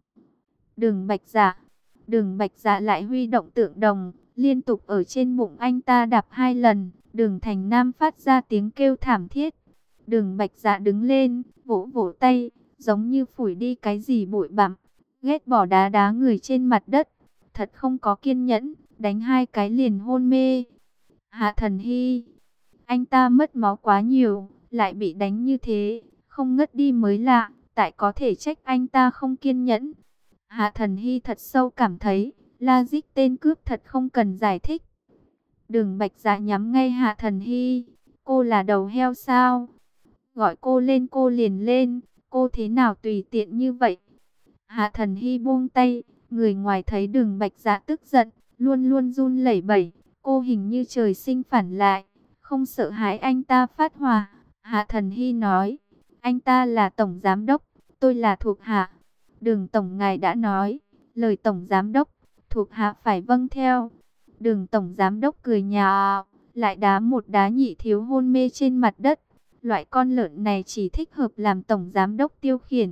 Đường Bạch Dạ lại huy động tượng đồng, liên tục ở trên bụng anh ta đạp 2 lần. Đường Thành Nam phát ra tiếng kêu thảm thiết. Đường Bạch Dạ đứng lên, vỗ vỗ tay, giống như phủi đi cái gì bụi bặm, ghét bỏ đá đá người trên mặt đất. Thật không có kiên nhẫn, đánh 2 cái liền hôn mê. Hạ Thần Hy, anh ta mất máu quá nhiều, lại bị đánh như thế, không ngất đi mới lạ, tại có thể trách anh ta không kiên nhẫn. Hạ Thần Hy thật sâu cảm thấy, logic tên cướp thật không cần giải thích. Đường Bạch Dạ nhắm ngay Hạ Thần Hy, cô là đầu heo sao? Gọi cô lên cô liền lên, cô thế nào tùy tiện như vậy? Hạ Thần Hy buông tay, người ngoài thấy Đường Bạch Dạ tức giận, luôn luôn run lẩy bẩy, cô hình như trời sinh phản lại, không sợ hãi anh ta phát hỏa. Hạ Thần Hy nói, anh ta là tổng giám đốc, tôi là thuộc hạ. Đường tổng ngài đã nói, lời tổng giám đốc, thuộc hạ phải vâng theo. Đường tổng giám đốc cười nhạo, lại đá một đá Nhị Thiếu hôn mê trên mặt đất. Loại con lợn này chỉ thích hợp làm tổng giám đốc tiêu khiển.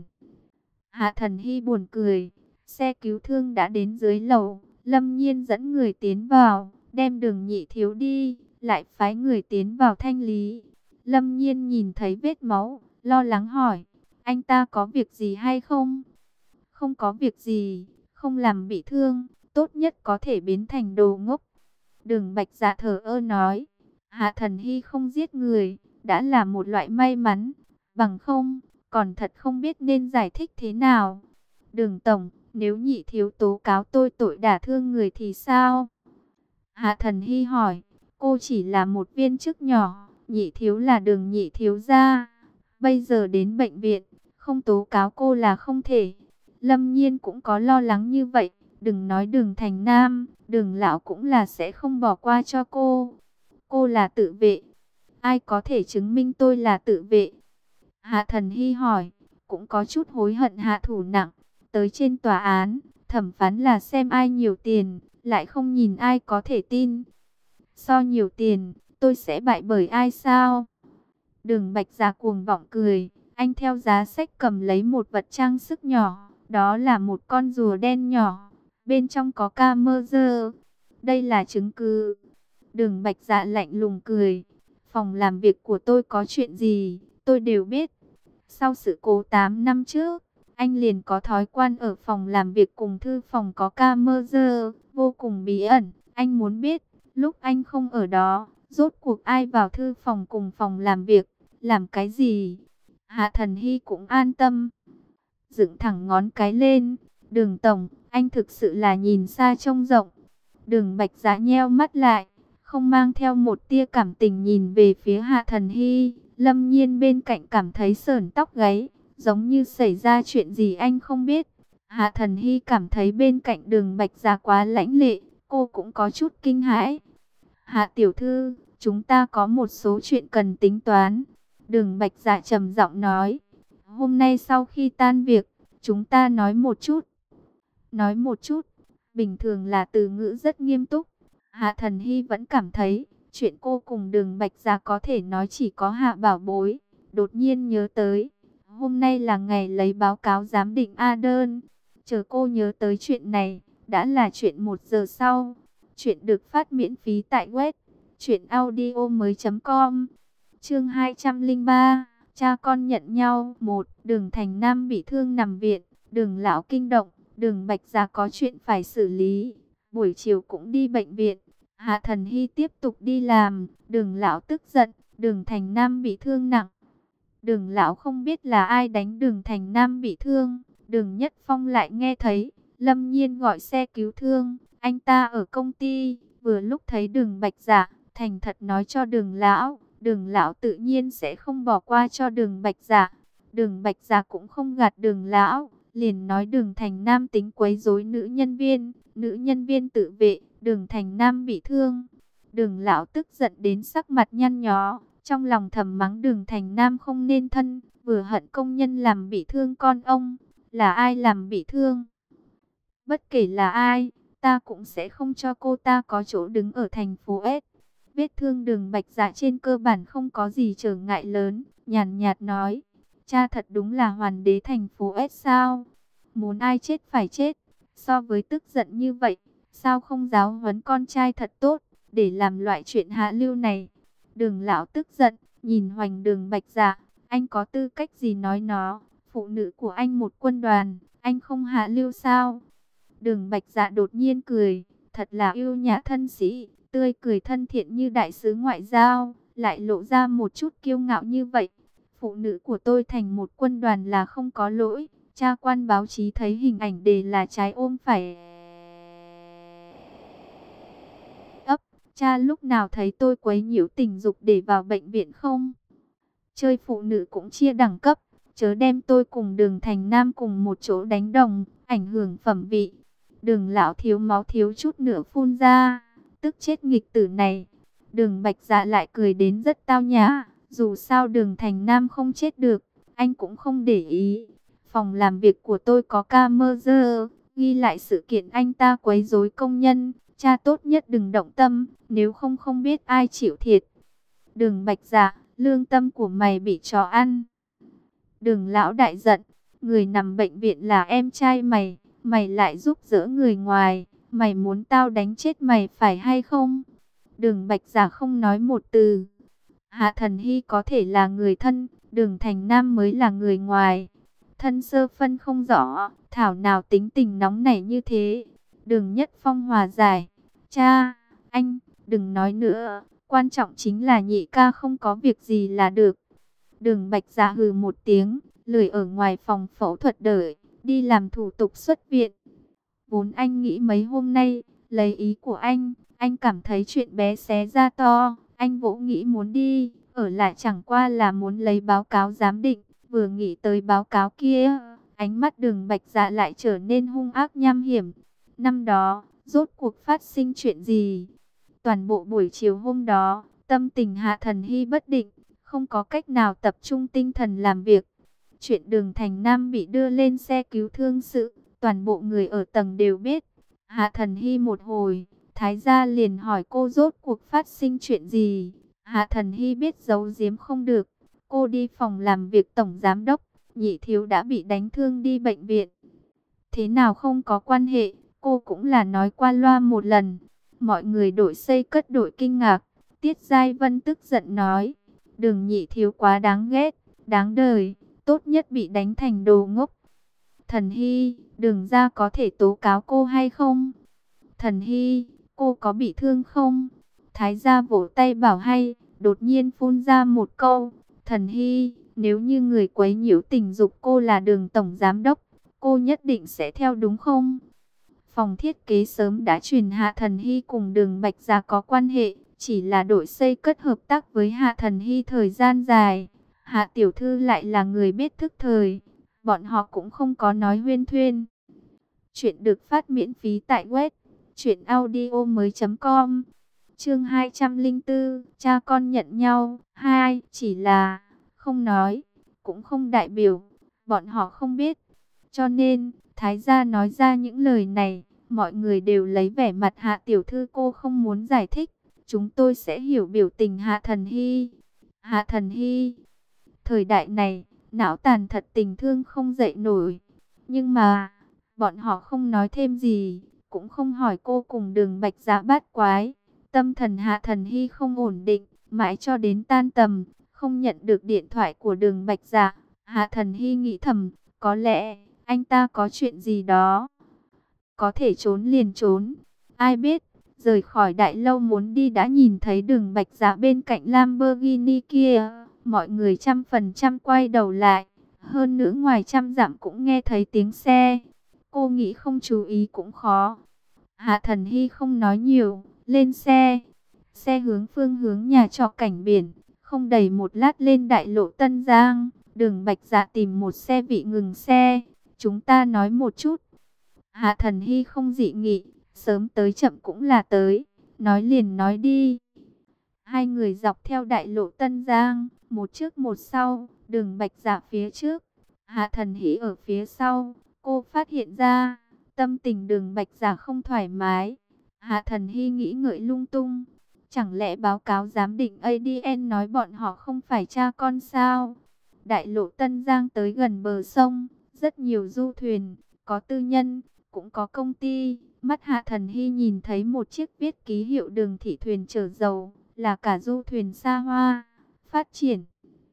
Hạ Thần Hy buồn cười, xe cứu thương đã đến dưới lầu, Lâm Nhiên dẫn người tiến vào, đem Đường Nhị Thiếu đi, lại phái người tiến vào thanh lý. Lâm Nhiên nhìn thấy vết máu, lo lắng hỏi, anh ta có việc gì hay không? Không có việc gì, không làm bị thương, tốt nhất có thể biến thành đồ ngốc. Đường Bạch Dạ thờ ơ nói, Hạ Thần Hy không giết người, đã là một loại may mắn, bằng không, còn thật không biết nên giải thích thế nào. Đường tổng, nếu Nhị Thiếu tố cáo tôi tội đả thương người thì sao? Hạ Thần Hy hỏi, cô chỉ là một viên chức nhỏ, Nhị Thiếu là Đường Nhị Thiếu gia. Bây giờ đến bệnh viện, không tố cáo cô là không thể. Lâm Nhiên cũng có lo lắng như vậy, đừng nói Đường Thành Nam, Đường lão cũng là sẽ không bỏ qua cho cô. Cô là tự vệ, ai có thể chứng minh tôi là tự vệ? Hạ Thần Hy hỏi, cũng có chút hối hận hạ thủ nặng. Tới trên tòa án, thẩm phán là xem ai nhiều tiền, lại không nhìn ai có thể tin. So nhiều tiền, tôi sẽ bại bởi ai sao? Đường Bạch Dạ cuồng vọng cười, anh theo giá sách cầm lấy một vật trang sức nhỏ, đó là một con rùa đen nhỏ, bên trong có camera. Đây là chứng cứ. Đường Bạch Dạ lạnh lùng cười, phòng làm việc của tôi có chuyện gì, tôi đều biết. Sau sự cố 8 năm trước, anh liền có thói quen ở phòng làm việc cùng thư phòng có camera, vô cùng bí ẩn. Anh muốn biết, lúc anh không ở đó, rốt cuộc ai vào thư phòng cùng phòng làm việc, làm cái gì? Hạ Thần Hy cũng an tâm, dựng thẳng ngón cái lên. Đường tổng, anh thực sự là nhìn xa trông rộng. Đường Bạch Dạ nheo mắt lại, không mang theo một tia cảm tình nhìn về phía Hạ Thần Hy. Lâm Nhiên bên cạnh cảm thấy sởn tóc gáy, giống như xảy ra chuyện gì anh không biết. Hạ Thần Hy cảm thấy bên cạnh Đường Bạch Dạ quá lãnh lệ, cô cũng có chút kinh hãi. Hạ tiểu thư, chúng ta có một số chuyện cần tính toán. Đường Bạch Dạ trầm giọng nói, hôm nay sau khi tan việc, chúng ta nói một chút. Nói một chút, bình thường là từ ngữ rất nghiêm túc. Hạ Thần Hy vẫn cảm thấy, chuyện cô cùng Đường Bạch Gia có thể nói chỉ có Hạ Bảo Bối. Đột nhiên nhớ tới, hôm nay là ngày lấy báo cáo giám định A đơn. Chờ cô nhớ tới chuyện này, đã là chuyện 1 giờ sau. Chuyện được phát miễn phí tại web truyệnaudiomoi.com. Chương 203, cha con nhận nhau. Đường Thành Nam bị thương nằm viện, Đường lão kinh động, Đường Bạch Gia có chuyện phải xử lý, buổi chiều cũng đi bệnh viện. Hạ Thần Hy tiếp tục đi làm, Đường lão tức giận, Đường Thành Nam bị thương nặng. Đường lão không biết là ai đánh Đường Thành Nam bị thương, Đường Nhất Phong lại nghe thấy Lâm Nhiên gọi xe cứu thương, anh ta ở công ty, vừa lúc thấy Đường Bạch Dạ, thành thật nói cho Đường lão tự nhiên sẽ không bỏ qua cho Đường Bạch Dạ. Đường Bạch Dạ cũng không gạt Đường lão, liền nói Đường Thành Nam tính quấy rối nữ nhân viên tự vệ, Đường Thành Nam bị thương. Đường lão tức giận đến sắc mặt nhăn nhó, trong lòng thầm mắng Đường Thành Nam không nên thân, vừa hận công nhân làm bị thương con ông. Là ai làm bị thương? Bất kể là ai, ta cũng sẽ không cho cô ta có chỗ đứng ở thành phố S. Vết thương Đường Bạch Dạ trên cơ bản không có gì trở ngại lớn, nhàn nhạt nói. Cha thật đúng là hoàng đế thành phố S sao? Muốn ai chết phải chết. So với tức giận như vậy, sao không giáo huấn con trai thật tốt, để làm loại chuyện hạ lưu này? Đường lão tức giận, nhìn hoành Đường Bạch Dạ, anh có tư cách gì nói nó? Phụ nữ của anh một quân đoàn, anh không hạ lưu sao? Đường Bạch Dạ đột nhiên cười, thật là yêu nhã thân sĩ, tươi cười thân thiện như đại sứ ngoại giao, lại lộ ra một chút kiêu ngạo như vậy. Phụ nữ của tôi thành một quân đoàn là không có lỗi. Cha quan báo chí thấy hình ảnh đề là trái ôm phải ấp. Cha lúc nào thấy tôi quấy nhiễu tình dục để vào bệnh viện không? Chơi phụ nữ cũng chia đẳng cấp, chớ đem tôi cùng Đường Thành Nam cùng một chỗ đánh đồng, ảnh hưởng phẩm vị. Đường lão thiếu máu thiếu chút nữa phun ra, tức chết nghịch tử này. Đường Bạch Dạ lại cười đến rất tao nhã, dù sao Đường Thành Nam không chết được, anh cũng không để ý. Phòng làm việc của tôi có camera, ghi lại sự kiện anh ta quấy rối công nhân, cha tốt nhất đừng động tâm, nếu không không biết ai chịu thiệt. Đường Bạch Dạ, lương tâm của mày bị chó ăn. Đường lão đại giận, người nằm bệnh viện là em trai mày, mày lại giúp đỡ người ngoài, mày muốn tao đánh chết mày phải hay không? Đường Bạch Dạ không nói một từ. Hạ Thần Hy có thể là người thân, Đường Thành Nam mới là người ngoài. Thân sơ phân không rõ, thảo nào tính tình nóng nảy như thế. Đường Nhất Phong hòa giải. Cha, anh, đừng nói nữa, quan trọng chính là nhị ca không có việc gì là được. Đường Bạch Dạ hừ một tiếng, lười ở ngoài phòng phẫu thuật đợi, đi làm thủ tục xuất viện. Vốn anh nghĩ mấy hôm nay, lấy ý của anh cảm thấy chuyện bé xé ra to, anh vỗ nghĩ muốn đi, ở lại chẳng qua là muốn lấy báo cáo giám định. Vừa nghĩ tới báo cáo kia, ánh mắt Đường Bạch Dạ lại trở nên hung ác nham hiểm. Năm đó, rốt cuộc phát sinh chuyện gì? Toàn bộ buổi chiều hôm đó, tâm tình Hạ Thần Hy bất định, không có cách nào tập trung tinh thần làm việc. Chuyện Đường Thành Nam bị đưa lên xe cứu thương sự, toàn bộ người ở tầng đều biết. Hạ Thần Hy một hồi, Thái gia liền hỏi cô rốt cuộc phát sinh chuyện gì. Hạ Thần Hy biết giấu giếm không được. Cô đi phòng làm việc tổng giám đốc, Nhị thiếu đã bị đánh thương đi bệnh viện. Thế nào không có quan hệ, cô cũng là nói qua loa một lần. Mọi người đội xây cất đội kinh ngạc. Tiết Giai Vân tức giận nói, Đường Nhị thiếu quá đáng ghét, đáng đời, tốt nhất bị đánh thành đồ ngốc. Thần Hy, Đường gia có thể tố cáo cô hay không? Thần Hy, cô có bị thương không? Thái gia vỗ tay bảo hay, đột nhiên phun ra một câu. Thần Hy, nếu như người quấy nhiễu tình dục cô là Đường tổng giám đốc, cô nhất định sẽ theo đúng không? Phòng thiết kế sớm đã truyền Hạ Thần Hy cùng Đường Bạch Gia có quan hệ, chỉ là đội xây cất hợp tác với Hạ Thần Hy thời gian dài. Hạ tiểu thư lại là người biết thức thời, bọn họ cũng không có nói huyên thuyên. Chuyện được phát miễn phí tại web truyệnaudiomoi.com. Chương 204, cha con nhận nhau. Chỉ là không nói, cũng không đại biểu bọn họ không biết. Cho nên, Thái gia nói ra những lời này, mọi người đều lấy vẻ mặt Hạ tiểu thư cô không muốn giải thích. Chúng tôi sẽ hiểu biểu tình Hạ Thần Hy. Hạ Thần Hy, thời đại này, não tàn thật tình thương không dậy nổi. Nhưng mà, bọn họ không nói thêm gì, cũng không hỏi cô cùng Đường Bạch Dạ bát quái. Tâm thần Hạ Thần Hy không ổn định, mãi cho đến tan tầm, không nhận được điện thoại của Đường Bạch Dạ. Hạ Thần Hy nghĩ thầm, có lẽ anh ta có chuyện gì đó, có thể trốn liền trốn. Ai biết, rời khỏi đại lâu muốn đi đã nhìn thấy Đường Bạch Dạ bên cạnh Lamborghini kia. Mọi người 100% quay đầu lại. Hơn nữa ngoài 100 dặm cũng nghe thấy tiếng xe. Cô nghĩ không chú ý cũng khó. Hạ Thần Hy không nói nhiều, lên xe. Xe hướng phương hướng nhà trọ cảnh biển. Không đầy một lát lên đại lộ Tân Giang. Đường Bạch Dạ tìm một xe vị ngừng xe. Chúng ta nói một chút. Hạ Thần Hy không dị nghị, sớm tới chậm cũng là tới, nói liền nói đi. Hai người dọc theo đại lộ Tân Giang, một trước một sau, Đường Bạch Dạ phía trước, Hạ Thần Hy ở phía sau. Cô phát hiện ra, tâm tình Đường Bạch Dạ không thoải mái. Hạ Thần Hy nghĩ ngợi lung tung, chẳng lẽ báo cáo giám định ADN nói bọn họ không phải cha con sao? Đại lộ Tân Giang tới gần bờ sông, rất nhiều du thuyền, có tư nhân, cũng có công ty. Mắt Hạ Thần Hy nhìn thấy một chiếc viết ký hiệu Đường Thị thuyền chở dầu, là cả du thuyền xa hoa, phát triển.